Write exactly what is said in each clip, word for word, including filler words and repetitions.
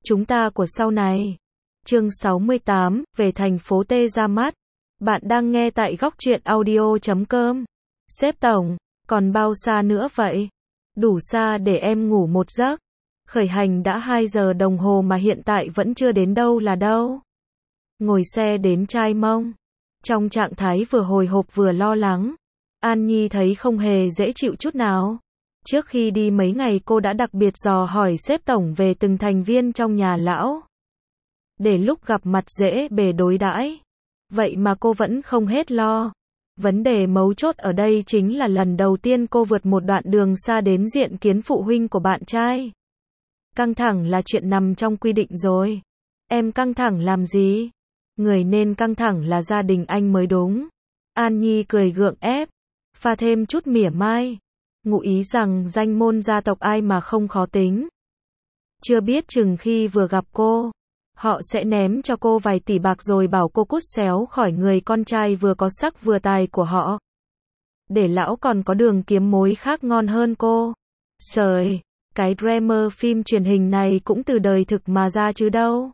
Chúng ta của sau này. Chương sáu mươi tám, về thành phố T ra mắt. Bạn đang nghe tại góc truyện audio chấm com. Sếp tổng, còn bao xa nữa vậy? Đủ xa để em ngủ một giấc. Khởi hành đã hai giờ đồng hồ mà hiện tại vẫn chưa đến đâu là đâu. Ngồi xe đến Chai Mông. Trong trạng thái vừa hồi hộp vừa lo lắng, An Nhi thấy không hề dễ chịu chút nào. Trước khi đi mấy ngày cô đã đặc biệt dò hỏi sếp tổng về từng thành viên trong nhà lão, để lúc gặp mặt dễ bề đối đãi. Vậy mà cô vẫn không hết lo. Vấn đề mấu chốt ở đây chính là lần đầu tiên cô vượt một đoạn đường xa đến diện kiến phụ huynh của bạn trai. Căng thẳng là chuyện nằm trong quy định rồi. Em căng thẳng làm gì? Người nên căng thẳng là gia đình anh mới đúng. An Nhi cười gượng ép, pha thêm chút mỉa mai, ngụ ý rằng danh môn gia tộc ai mà không khó tính. Chưa biết chừng khi vừa gặp cô, họ sẽ ném cho cô vài tỷ bạc rồi bảo cô cút xéo khỏi người con trai vừa có sắc vừa tài của họ, để lão còn có đường kiếm mối khác ngon hơn cô. Trời, cái drama phim truyền hình này cũng từ đời thực mà ra chứ đâu.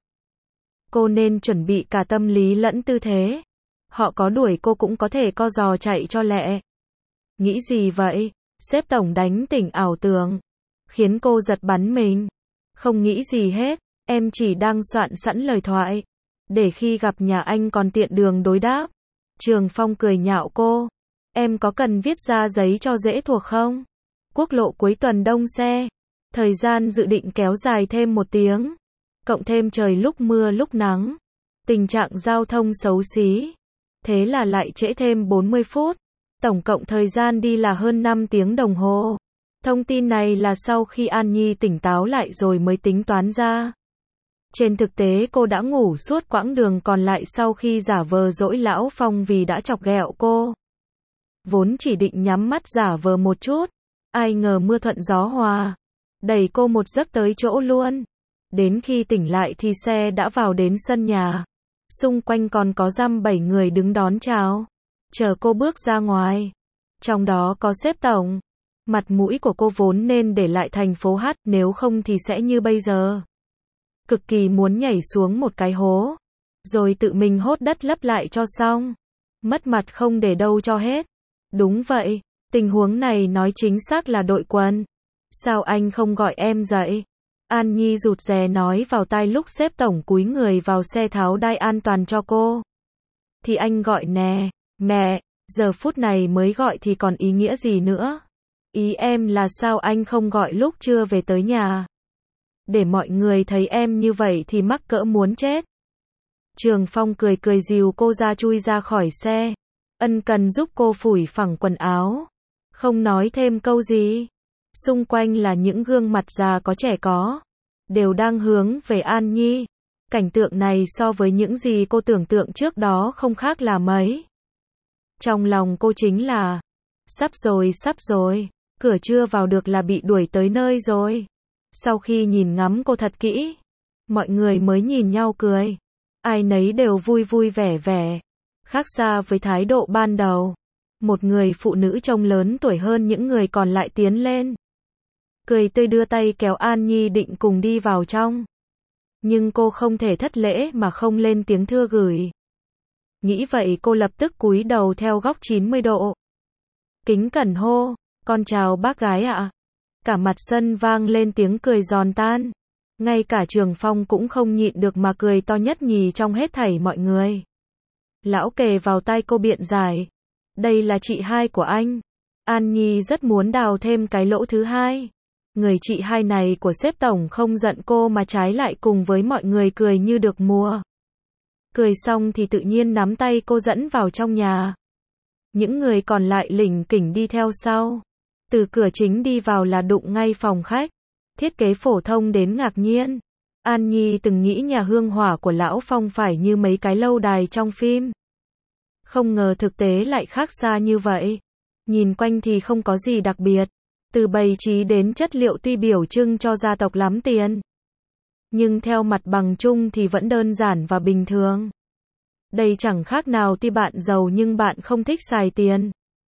Cô nên chuẩn bị cả tâm lý lẫn tư thế. Họ có đuổi cô cũng có thể co giò chạy cho lẹ. Nghĩ gì vậy? Sếp tổng đánh tỉnh ảo tưởng, khiến cô giật bắn mình. Không nghĩ gì hết, em chỉ đang soạn sẵn lời thoại, để khi gặp nhà anh còn tiện đường đối đáp. Trường Phong cười nhạo cô. Em có cần viết ra giấy cho dễ thuộc không? Quốc lộ cuối tuần đông xe. Thời gian dự định kéo dài thêm một tiếng. Cộng thêm trời lúc mưa lúc nắng. Tình trạng giao thông xấu xí. Thế là lại trễ thêm bốn mươi phút. Tổng cộng thời gian đi là hơn năm tiếng đồng hồ. Thông tin này là sau khi An Nhi tỉnh táo lại rồi mới tính toán ra. Trên thực tế cô đã ngủ suốt quãng đường còn lại sau khi giả vờ dỗi lão Phong vì đã chọc ghẹo cô. Vốn chỉ định nhắm mắt giả vờ một chút, ai ngờ mưa thuận gió hòa, đẩy cô một giấc tới chỗ luôn. Đến khi tỉnh lại thì xe đã vào đến sân nhà. Xung quanh còn có dăm bảy người đứng đón chào, chờ cô bước ra ngoài. Trong đó có sếp tổng. Mặt mũi của cô vốn nên để lại thành phố H, nếu không thì sẽ như bây giờ. Cực kỳ muốn nhảy xuống một cái hố, rồi tự mình hốt đất lấp lại cho xong. Mất mặt không để đâu cho hết. Đúng vậy, tình huống này nói chính xác là đội quân. Sao anh không gọi em dậy? An Nhi rụt rè nói vào tai lúc sếp tổng cúi người vào xe tháo đai an toàn cho cô. Thì anh gọi nè, mẹ, giờ phút này mới gọi thì còn ý nghĩa gì nữa? Ý em là sao anh không gọi lúc chưa về tới nhà? Để mọi người thấy em như vậy thì mắc cỡ muốn chết. Trường Phong cười cười dìu cô ra chui ra khỏi xe. Ân cần giúp cô phủi phẳng quần áo. Không nói thêm câu gì. Xung quanh là những gương mặt già có trẻ có, đều đang hướng về An Nhi. Cảnh tượng này so với những gì cô tưởng tượng trước đó không khác là mấy. Trong lòng cô chính là, sắp rồi sắp rồi, cửa chưa vào được là bị đuổi tới nơi rồi. Sau khi nhìn ngắm cô thật kỹ, mọi người mới nhìn nhau cười. Ai nấy đều vui vui vẻ vẻ, khác xa với thái độ ban đầu. Một người phụ nữ trông lớn tuổi hơn những người còn lại tiến lên, cười tươi đưa tay kéo An Nhi định cùng đi vào trong. Nhưng cô không thể thất lễ mà không lên tiếng thưa gửi. Nghĩ vậy cô lập tức cúi đầu theo góc chín mươi độ. Kính cẩn hô, con chào bác gái ạ. Cả mặt sân vang lên tiếng cười giòn tan. Ngay cả Trường Phong cũng không nhịn được mà cười to nhất nhì trong hết thảy mọi người. Lão kề vào tai cô biện giải. Đây là chị hai của anh. An Nhi rất muốn đào thêm cái lỗ thứ hai. Người chị hai này của sếp tổng không giận cô mà trái lại cùng với mọi người cười như được mùa. Cười xong thì tự nhiên nắm tay cô dẫn vào trong nhà. Những người còn lại lỉnh kỉnh đi theo sau. Từ cửa chính đi vào là đụng ngay phòng khách. Thiết kế phổ thông đến ngạc nhiên. An Nhi từng nghĩ nhà hương hỏa của lão Phong phải như mấy cái lâu đài trong phim. Không ngờ thực tế lại khác xa như vậy. Nhìn quanh thì không có gì đặc biệt. Từ bày trí đến chất liệu tuy biểu trưng cho gia tộc lắm tiền, nhưng theo mặt bằng chung thì vẫn đơn giản và bình thường. Đây chẳng khác nào tuy bạn giàu nhưng bạn không thích xài tiền.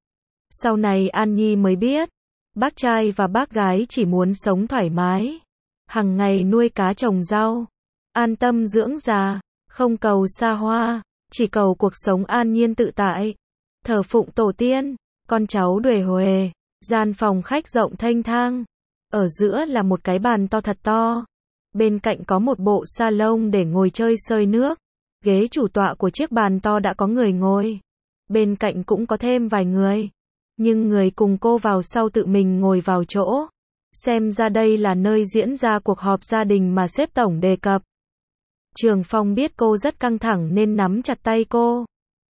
Sau này An Nhi mới biết, bác trai và bác gái chỉ muốn sống thoải mái, Hằng ngày nuôi cá trồng rau, an tâm dưỡng già, không cầu xa hoa, chỉ cầu cuộc sống an nhiên tự tại. Thờ phụng tổ tiên, con cháu đuề huề, gian phòng khách rộng thênh thang. Ở giữa là một cái bàn to thật to. Bên cạnh có một bộ salon để ngồi chơi sơi nước. Ghế chủ tọa của chiếc bàn to đã có người ngồi. Bên cạnh cũng có thêm vài người. Nhưng người cùng cô vào sau tự mình ngồi vào chỗ. Xem ra đây là nơi diễn ra cuộc họp gia đình mà sếp tổng đề cập. Trường Phong biết cô rất căng thẳng nên nắm chặt tay cô.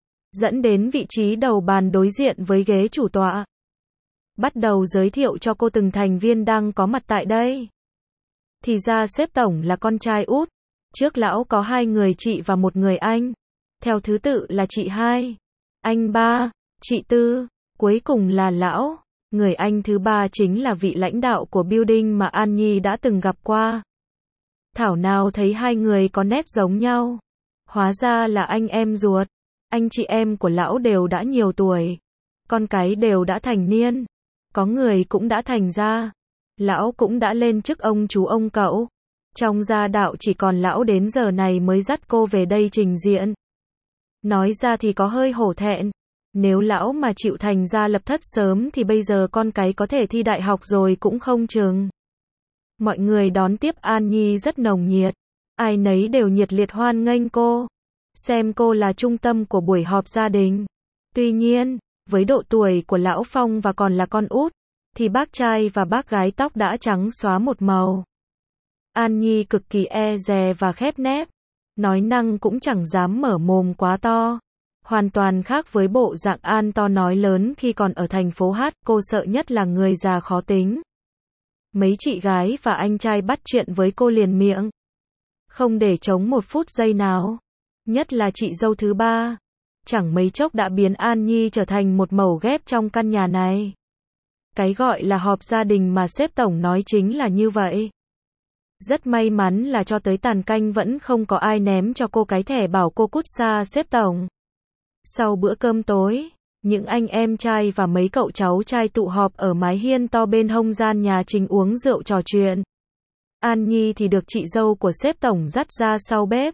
Dẫn đến vị trí đầu bàn đối diện với ghế chủ tọa. Bắt đầu giới thiệu cho cô từng thành viên đang có mặt tại đây. Thì ra sếp tổng là con trai út. Trước lão có hai người chị và một người anh. Theo thứ tự là chị hai, anh ba, chị tư, cuối cùng là lão. Người anh thứ ba chính là vị lãnh đạo của building mà An Nhi đã từng gặp qua. Thảo nào thấy hai người có nét giống nhau. Hóa ra là anh em ruột. Anh chị em của lão đều đã nhiều tuổi. Con cái đều đã thành niên. Có người cũng đã thành ra. Lão cũng đã lên chức ông chú ông cậu. Trong gia đạo chỉ còn lão đến giờ này mới dắt cô về đây trình diện. Nói ra thì có hơi hổ thẹn. Nếu lão mà chịu thành ra lập thất sớm thì bây giờ con cái có thể thi đại học rồi cũng không chừng. Mọi người đón tiếp An Nhi rất nồng nhiệt. Ai nấy đều nhiệt liệt hoan nghênh cô. Xem cô là trung tâm của buổi họp gia đình. Tuy nhiên, với độ tuổi của lão Phong và còn là con út, thì bác trai và bác gái tóc đã trắng xóa một màu. An Nhi cực kỳ e dè và khép nép. Nói năng cũng chẳng dám mở mồm quá to. Hoàn toàn khác với bộ dạng An to nói lớn khi còn ở thành phố Hát, cô sợ nhất là người già khó tính. Mấy chị gái và anh trai bắt chuyện với cô liền miệng. Không để trống một phút giây nào. Nhất là chị dâu thứ ba. Chẳng mấy chốc đã biến An Nhi trở thành một mẩu ghép trong căn nhà này. Cái gọi là họp gia đình mà sếp tổng nói chính là như vậy. Rất may mắn là cho tới tàn canh vẫn không có ai ném cho cô cái thẻ bảo cô cút xa sếp tổng. Sau bữa cơm tối, những anh em trai và mấy cậu cháu trai tụ họp ở mái hiên to bên hông gian nhà chính uống rượu trò chuyện. An Nhi thì được chị dâu của sếp tổng dắt ra sau bếp.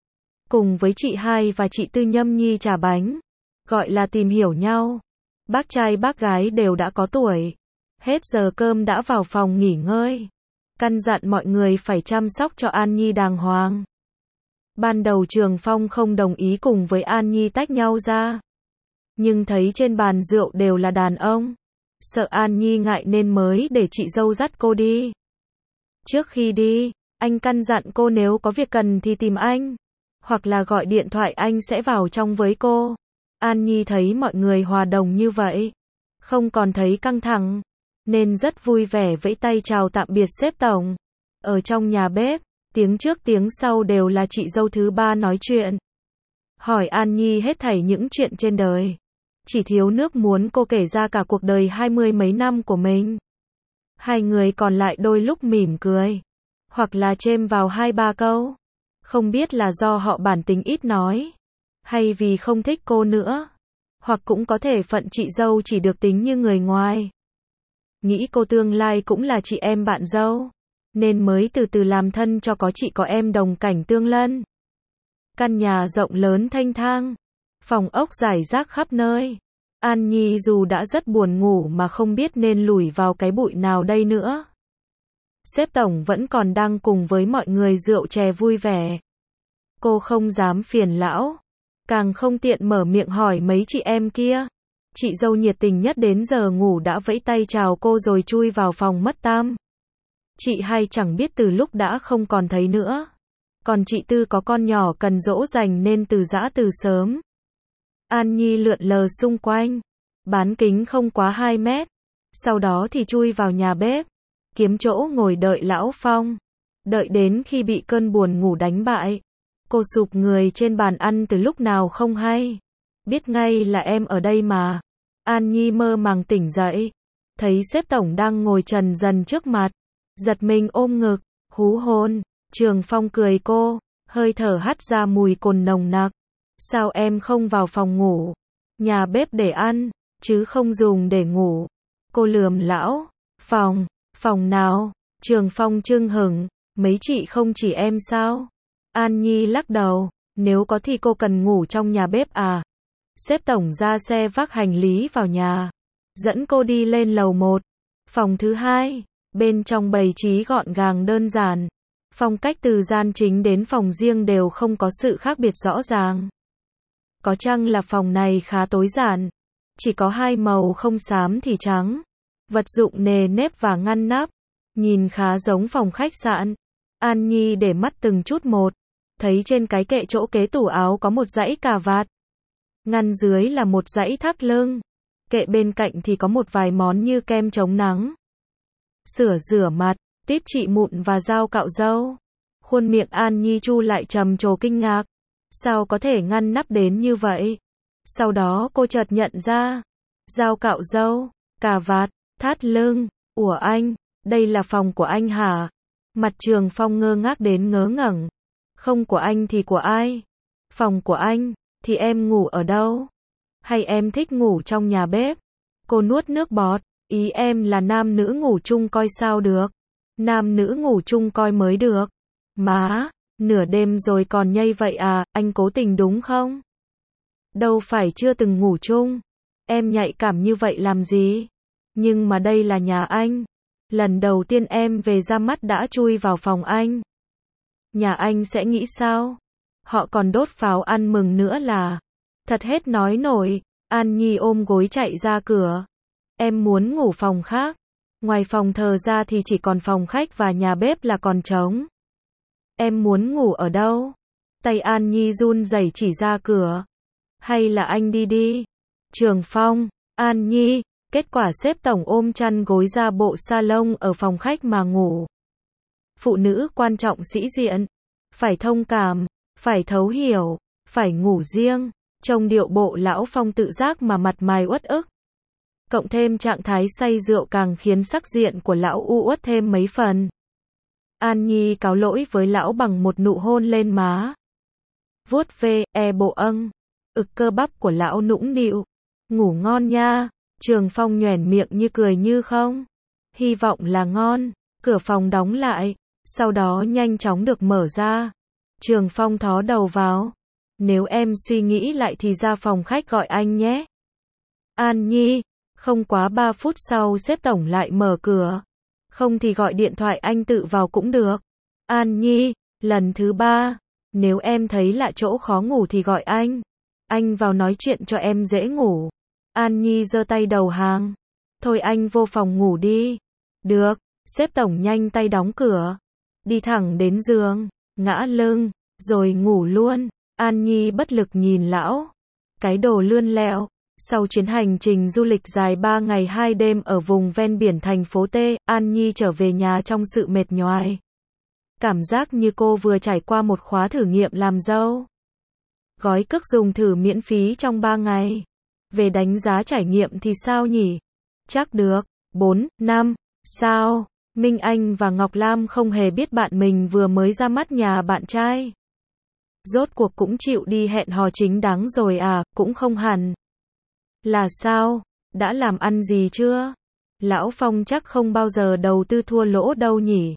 Cùng với chị hai và chị tư nhâm nhi trà bánh. Gọi là tìm hiểu nhau. Bác trai bác gái đều đã có tuổi. Hết giờ cơm đã vào phòng nghỉ ngơi. Căn dặn mọi người phải chăm sóc cho An Nhi đàng hoàng. Ban đầu Trường Phong không đồng ý cùng với An Nhi tách nhau ra. Nhưng thấy trên bàn rượu đều là đàn ông. Sợ An Nhi ngại nên mới để chị dâu dắt cô đi. Trước khi đi, anh căn dặn cô nếu có việc cần thì tìm anh. Hoặc là gọi điện thoại anh sẽ vào trong với cô. An Nhi thấy mọi người hòa đồng như vậy. Không còn thấy căng thẳng. Nên rất vui vẻ vẫy tay chào tạm biệt sếp tổng. Ở trong nhà bếp, tiếng trước tiếng sau đều là chị dâu thứ ba nói chuyện. Hỏi An Nhi hết thảy những chuyện trên đời. Chỉ thiếu nước muốn cô kể ra cả cuộc đời hai mươi mấy năm của mình. Hai người còn lại đôi lúc mỉm cười. Hoặc là chêm vào hai ba câu. Không biết là do họ bản tính ít nói. Hay vì không thích cô nữa. Hoặc cũng có thể phận chị dâu chỉ được tính như người ngoài. Nghĩ cô tương lai cũng là chị em bạn dâu. Nên mới từ từ làm thân cho có chị có em đồng cảnh tương lân. Căn nhà rộng lớn thênh thang. Phòng ốc rải rác khắp nơi. An Nhi dù đã rất buồn ngủ mà không biết nên lủi vào cái bụi nào đây nữa. Sếp tổng vẫn còn đang cùng với mọi người rượu chè vui vẻ. Cô không dám phiền lão. Càng không tiện mở miệng hỏi mấy chị em kia. Chị dâu nhiệt tình nhất đến giờ ngủ đã vẫy tay chào cô rồi chui vào phòng mất tăm. Chị hai chẳng biết từ lúc đã không còn thấy nữa. Còn chị tư có con nhỏ cần dỗ dành nên từ giã từ sớm. An Nhi lượn lờ xung quanh. Bán kính không quá hai mét. Sau đó thì chui vào nhà bếp. Kiếm chỗ ngồi đợi lão Phong. Đợi đến khi bị cơn buồn ngủ đánh bại. Cô sụp người trên bàn ăn từ lúc nào không hay. Biết ngay là em ở đây mà. An Nhi mơ màng tỉnh dậy. Thấy sếp tổng đang ngồi trần dần trước mặt. Giật mình ôm ngực. Hú hôn. Trường Phong cười cô. Hơi thở hắt ra mùi cồn nồng nặc. Sao em không vào phòng ngủ? Nhà bếp để ăn. Chứ không dùng để ngủ. Cô lườm lão. Phòng. Phòng nào? Trường Phong chưng hửng, mấy chị không chỉ em sao? An Nhi lắc đầu, nếu có thì cô cần ngủ trong nhà bếp à? Sếp tổng ra xe vác hành lý vào nhà, dẫn cô đi lên lầu một, phòng thứ hai, bên trong bày trí gọn gàng đơn giản. Phong cách từ gian chính đến phòng riêng đều không có sự khác biệt rõ ràng. Có chăng là phòng này khá tối giản, chỉ có hai màu không xám thì trắng, vật dụng nề nếp và ngăn nắp, nhìn khá giống phòng khách sạn. An Nhi để mắt từng chút một, thấy trên cái kệ chỗ kế tủ áo có một dãy cà vạt, ngăn dưới là một dãy thắt lưng, kệ bên cạnh thì có một vài món như kem chống nắng, sữa rửa mặt, típ trị mụn và dao cạo râu. Khuôn miệng An Nhi chu lại trầm trồ kinh ngạc, sao có thể ngăn nắp đến như vậy? Sau đó cô chợt nhận ra, dao cạo râu, cà vạt, thắt lưng, ủa anh, đây là phòng của anh hả? Mặt Trường Phong ngơ ngác đến ngớ ngẩn, không của anh thì của ai? Phòng của anh, thì em ngủ ở đâu? Hay em thích ngủ trong nhà bếp? Cô nuốt nước bọt, ý em là nam nữ ngủ chung coi sao được? Nam nữ ngủ chung coi mới được. Má, nửa đêm rồi còn nhây vậy à, anh cố tình đúng không? Đâu phải chưa từng ngủ chung. Em nhạy cảm như vậy làm gì? Nhưng mà đây là nhà anh. Lần đầu tiên em về ra mắt đã chui vào phòng anh. Nhà anh sẽ nghĩ sao? Họ còn đốt pháo ăn mừng nữa là. Thật hết nói nổi. An Nhi ôm gối chạy ra cửa. Em muốn ngủ phòng khác. Ngoài phòng thờ ra thì chỉ còn phòng khách và nhà bếp là còn trống. Em muốn ngủ ở đâu? Tay An Nhi run rẩy chỉ ra cửa. Hay là anh đi đi? Trường Phong, An Nhi, kết quả sếp tổng ôm chăn gối ra bộ salon ở phòng khách mà ngủ. Phụ nữ quan trọng sĩ diện, phải thông cảm, phải thấu hiểu, phải ngủ riêng. Trông điệu bộ lão Phong tự giác mà mặt mày uất ức. Cộng thêm trạng thái say rượu càng khiến sắc diện của lão u uất thêm mấy phần. An Nhi cáo lỗi với lão bằng một nụ hôn lên má. Vuốt ve, e bộ âng. Ực cơ bắp của lão nũng nịu. Ngủ ngon nha. Trường Phong nhoẻn miệng như cười như không. Hy vọng là ngon. Cửa phòng đóng lại. Sau đó nhanh chóng được mở ra. Trường Phong thó đầu vào. Nếu em suy nghĩ lại thì ra phòng khách gọi anh nhé. An Nhi. Không quá ba phút sau sếp tổng lại mở cửa. Không thì gọi điện thoại anh tự vào cũng được. An Nhi, lần thứ ba, nếu em thấy lạ chỗ khó ngủ thì gọi anh. Anh vào nói chuyện cho em dễ ngủ. An Nhi giơ tay đầu hàng. Thôi anh vô phòng ngủ đi. Được, sếp tổng nhanh tay đóng cửa. Đi thẳng đến giường, ngã lưng, rồi ngủ luôn. An Nhi bất lực nhìn lão. Cái đồ lươn lẹo. Sau chuyến hành trình du lịch dài ba ngày hai đêm ở vùng ven biển thành phố T, An Nhi trở về nhà trong sự mệt nhoài. Cảm giác như cô vừa trải qua một khóa thử nghiệm làm dâu. Gói cước dùng thử miễn phí trong ba ngày. Về đánh giá trải nghiệm thì sao nhỉ? Chắc được, bốn, năm, sao? Minh Anh và Ngọc Lam không hề biết bạn mình vừa mới ra mắt nhà bạn trai. Rốt cuộc cũng chịu đi hẹn hò chính đáng rồi à, cũng không hẳn. Là sao? Đã làm ăn gì chưa? Lão Phong chắc không bao giờ đầu tư thua lỗ đâu nhỉ?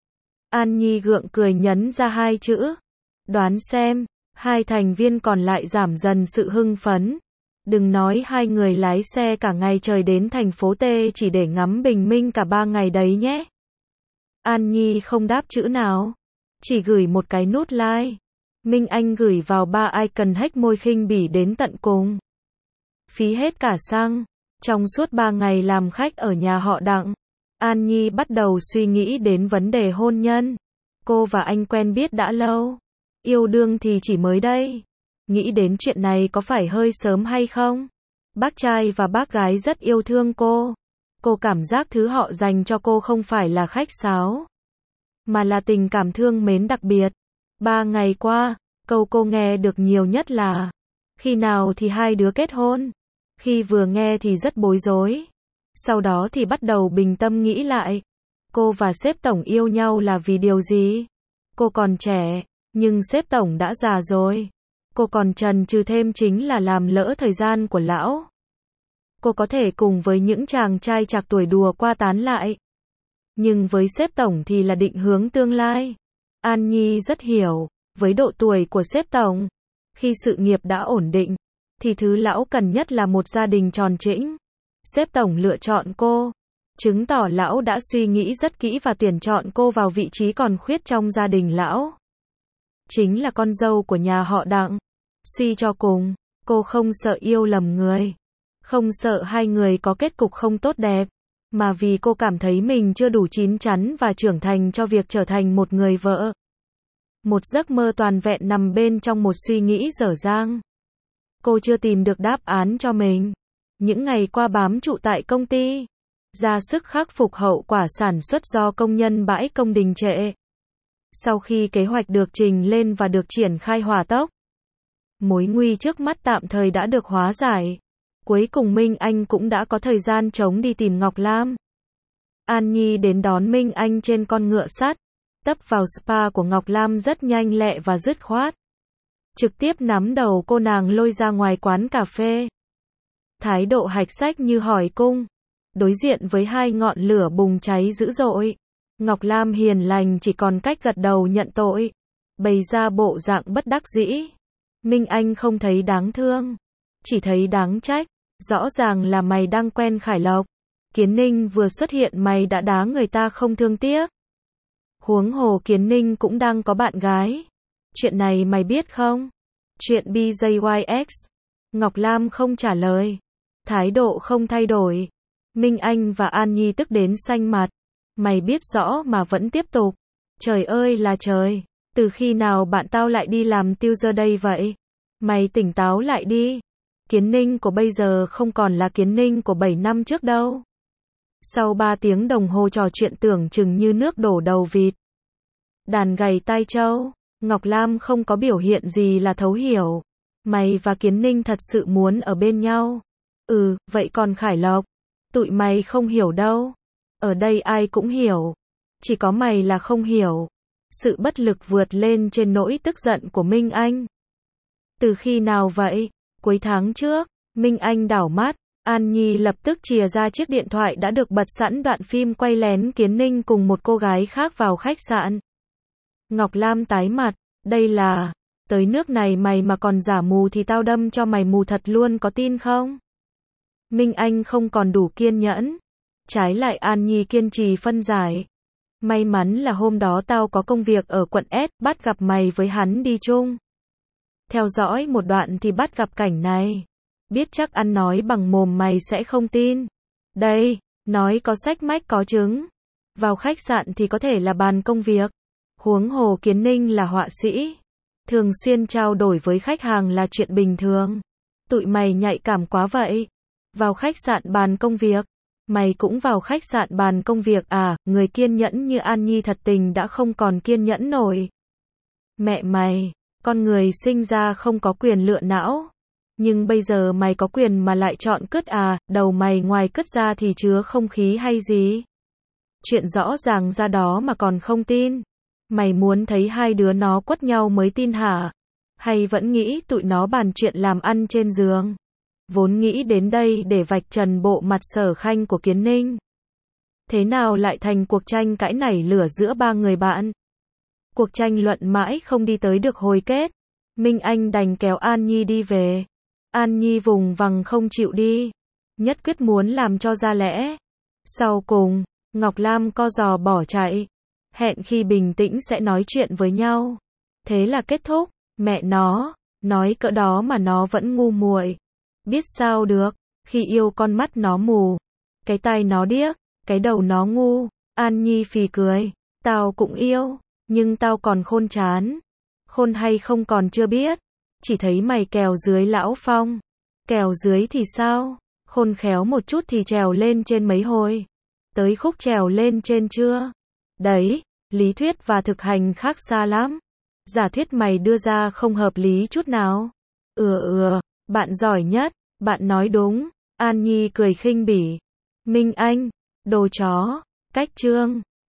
An Nhi gượng cười nhấn ra hai chữ. Đoán xem, hai thành viên còn lại giảm dần sự hưng phấn. Đừng nói hai người lái xe cả ngày trời đến thành phố T chỉ để ngắm bình minh cả ba ngày đấy nhé. An Nhi không đáp chữ nào. Chỉ gửi một cái nút like. Minh Anh gửi vào ba icon hack môi khinh bỉ đến tận cùng. Phí hết cả xăng. Trong suốt ba ngày làm khách ở nhà họ Đặng, An Nhi bắt đầu suy nghĩ đến vấn đề hôn nhân. Cô và anh quen biết đã lâu. Yêu đương thì chỉ mới đây. Nghĩ đến chuyện này có phải hơi sớm hay không? Bác trai và bác gái rất yêu thương cô. Cô cảm giác thứ họ dành cho cô không phải là khách sáo, mà là tình cảm thương mến đặc biệt. Ba ngày qua, câu cô nghe được nhiều nhất là khi nào thì hai đứa kết hôn? Khi vừa nghe thì rất bối rối. Sau đó thì bắt đầu bình tâm nghĩ lại. Cô và sếp tổng yêu nhau là vì điều gì? Cô còn trẻ, nhưng sếp tổng đã già rồi. Cô còn chần chừ thêm chính là làm lỡ thời gian của lão. Cô có thể cùng với những chàng trai trạc tuổi đùa qua tán lại. Nhưng với sếp tổng thì là định hướng tương lai. An Nhi rất hiểu, với độ tuổi của sếp tổng, khi sự nghiệp đã ổn định, thì thứ lão cần nhất là một gia đình tròn trĩnh. Sếp tổng lựa chọn cô, chứng tỏ lão đã suy nghĩ rất kỹ và tuyển chọn cô vào vị trí còn khuyết trong gia đình lão. Chính là con dâu của nhà họ Đặng. Suy cho cùng, cô không sợ yêu lầm người, không sợ hai người có kết cục không tốt đẹp, mà vì cô cảm thấy mình chưa đủ chín chắn và trưởng thành cho việc trở thành một người vợ. Một giấc mơ toàn vẹn nằm bên trong một suy nghĩ dở dang. Cô chưa tìm được đáp án cho mình. Những ngày qua bám trụ tại công ty, ra sức khắc phục hậu quả sản xuất do công nhân bãi công đình trệ. Sau khi kế hoạch được trình lên và được triển khai hỏa tốc, mối nguy trước mắt tạm thời đã được hóa giải. Cuối cùng Minh Anh cũng đã có thời gian trống đi tìm Ngọc Lam. An Nhi đến đón Minh Anh trên con ngựa sắt, tấp vào spa của Ngọc Lam rất nhanh lẹ và dứt khoát. Trực tiếp nắm đầu cô nàng lôi ra ngoài quán cà phê. Thái độ hạch sách như hỏi cung. Đối diện với hai ngọn lửa bùng cháy dữ dội, Ngọc Lam hiền lành chỉ còn cách gật đầu nhận tội, bày ra bộ dạng bất đắc dĩ. Minh Anh không thấy đáng thương, chỉ thấy đáng trách. Rõ ràng là mày đang quen Khải Lộc. Kiến Ninh vừa xuất hiện mày đã đá người ta không thương tiếc. Huống hồ Kiến Ninh cũng đang có bạn gái. Chuyện này mày biết không? Chuyện B J Y X. Ngọc Lam không trả lời. Thái độ không thay đổi. Minh Anh và An Nhi tức đến xanh mặt. Mày biết rõ mà vẫn tiếp tục. Trời ơi là trời. Từ khi nào bạn tao lại đi làm tiêu giờ đây vậy? Mày tỉnh táo lại đi. Kiến Ninh của bây giờ không còn là Kiến Ninh của bảy năm trước đâu. Sau ba tiếng đồng hồ trò chuyện tưởng chừng như nước đổ đầu vịt. Đàn gầy tai trâu, Ngọc Lam không có biểu hiện gì là thấu hiểu. Mày và Kiến Ninh thật sự muốn ở bên nhau. Ừ, vậy còn Khải Lộc? Tụi mày không hiểu đâu. Ở đây ai cũng hiểu. Chỉ có mày là không hiểu. Sự bất lực vượt lên trên nỗi tức giận của Minh Anh. Từ khi nào vậy? Cuối tháng trước, Minh Anh đảo mắt, An Nhi lập tức chìa ra chiếc điện thoại đã được bật sẵn đoạn phim quay lén Kiến Ninh cùng một cô gái khác vào khách sạn. Ngọc Lam tái mặt, đây là, tới nước này mày mà còn giả mù thì tao đâm cho mày mù thật luôn, có tin không? Minh Anh không còn đủ kiên nhẫn. Trái lại An Nhi kiên trì phân giải. May mắn là hôm đó tao có công việc ở quận S, bắt gặp mày với hắn đi chung. Theo dõi một đoạn thì bắt gặp cảnh này. Biết chắc ăn nói bằng mồm mày sẽ không tin. Đây, nói có sách mách có chứng. Vào khách sạn thì có thể là bàn công việc. Huống hồ Kiến Ninh là họa sĩ. Thường xuyên trao đổi với khách hàng là chuyện bình thường. Tụi mày nhạy cảm quá vậy. Vào khách sạn bàn công việc. Mày cũng vào khách sạn bàn công việc à? Người kiên nhẫn như An Nhi thật tình đã không còn kiên nhẫn nổi. Mẹ mày, con người sinh ra không có quyền lựa não. Nhưng bây giờ mày có quyền mà lại chọn cứt à? Đầu mày ngoài cứt ra thì chứa không khí hay gì? Chuyện rõ ràng ra đó mà còn không tin. Mày muốn thấy hai đứa nó quất nhau mới tin hả? Hay vẫn nghĩ tụi nó bàn chuyện làm ăn trên giường? Vốn nghĩ đến đây để vạch trần bộ mặt sở khanh của Kiến Ninh. Thế nào lại thành cuộc tranh cãi nảy lửa giữa ba người bạn? Cuộc tranh luận mãi không đi tới được hồi kết. Minh Anh đành kéo An Nhi đi về. An Nhi vùng vằng không chịu đi. Nhất quyết muốn làm cho ra lẽ. Sau cùng, Ngọc Lam co giò bỏ chạy. Hẹn khi bình tĩnh sẽ nói chuyện với nhau. Thế là kết thúc. Mẹ nó, nói cỡ đó mà nó vẫn ngu muội. Biết sao được, khi yêu con mắt nó mù. Cái tai nó điếc, cái đầu nó ngu. An Nhi phì cười. Tao cũng yêu, nhưng tao còn khôn chán. Khôn hay không còn chưa biết. Chỉ thấy mày kèo dưới lão Phong. Kèo dưới thì sao? Khôn khéo một chút thì trèo lên trên mấy hồi. Tới khúc trèo lên trên chưa? Đấy, lý thuyết và thực hành khác xa lắm. Giả thuyết mày đưa ra không hợp lý chút nào. Ừ ừ, bạn giỏi nhất, bạn nói đúng. An Nhi cười khinh bỉ. Minh Anh, đồ chó, cách chương.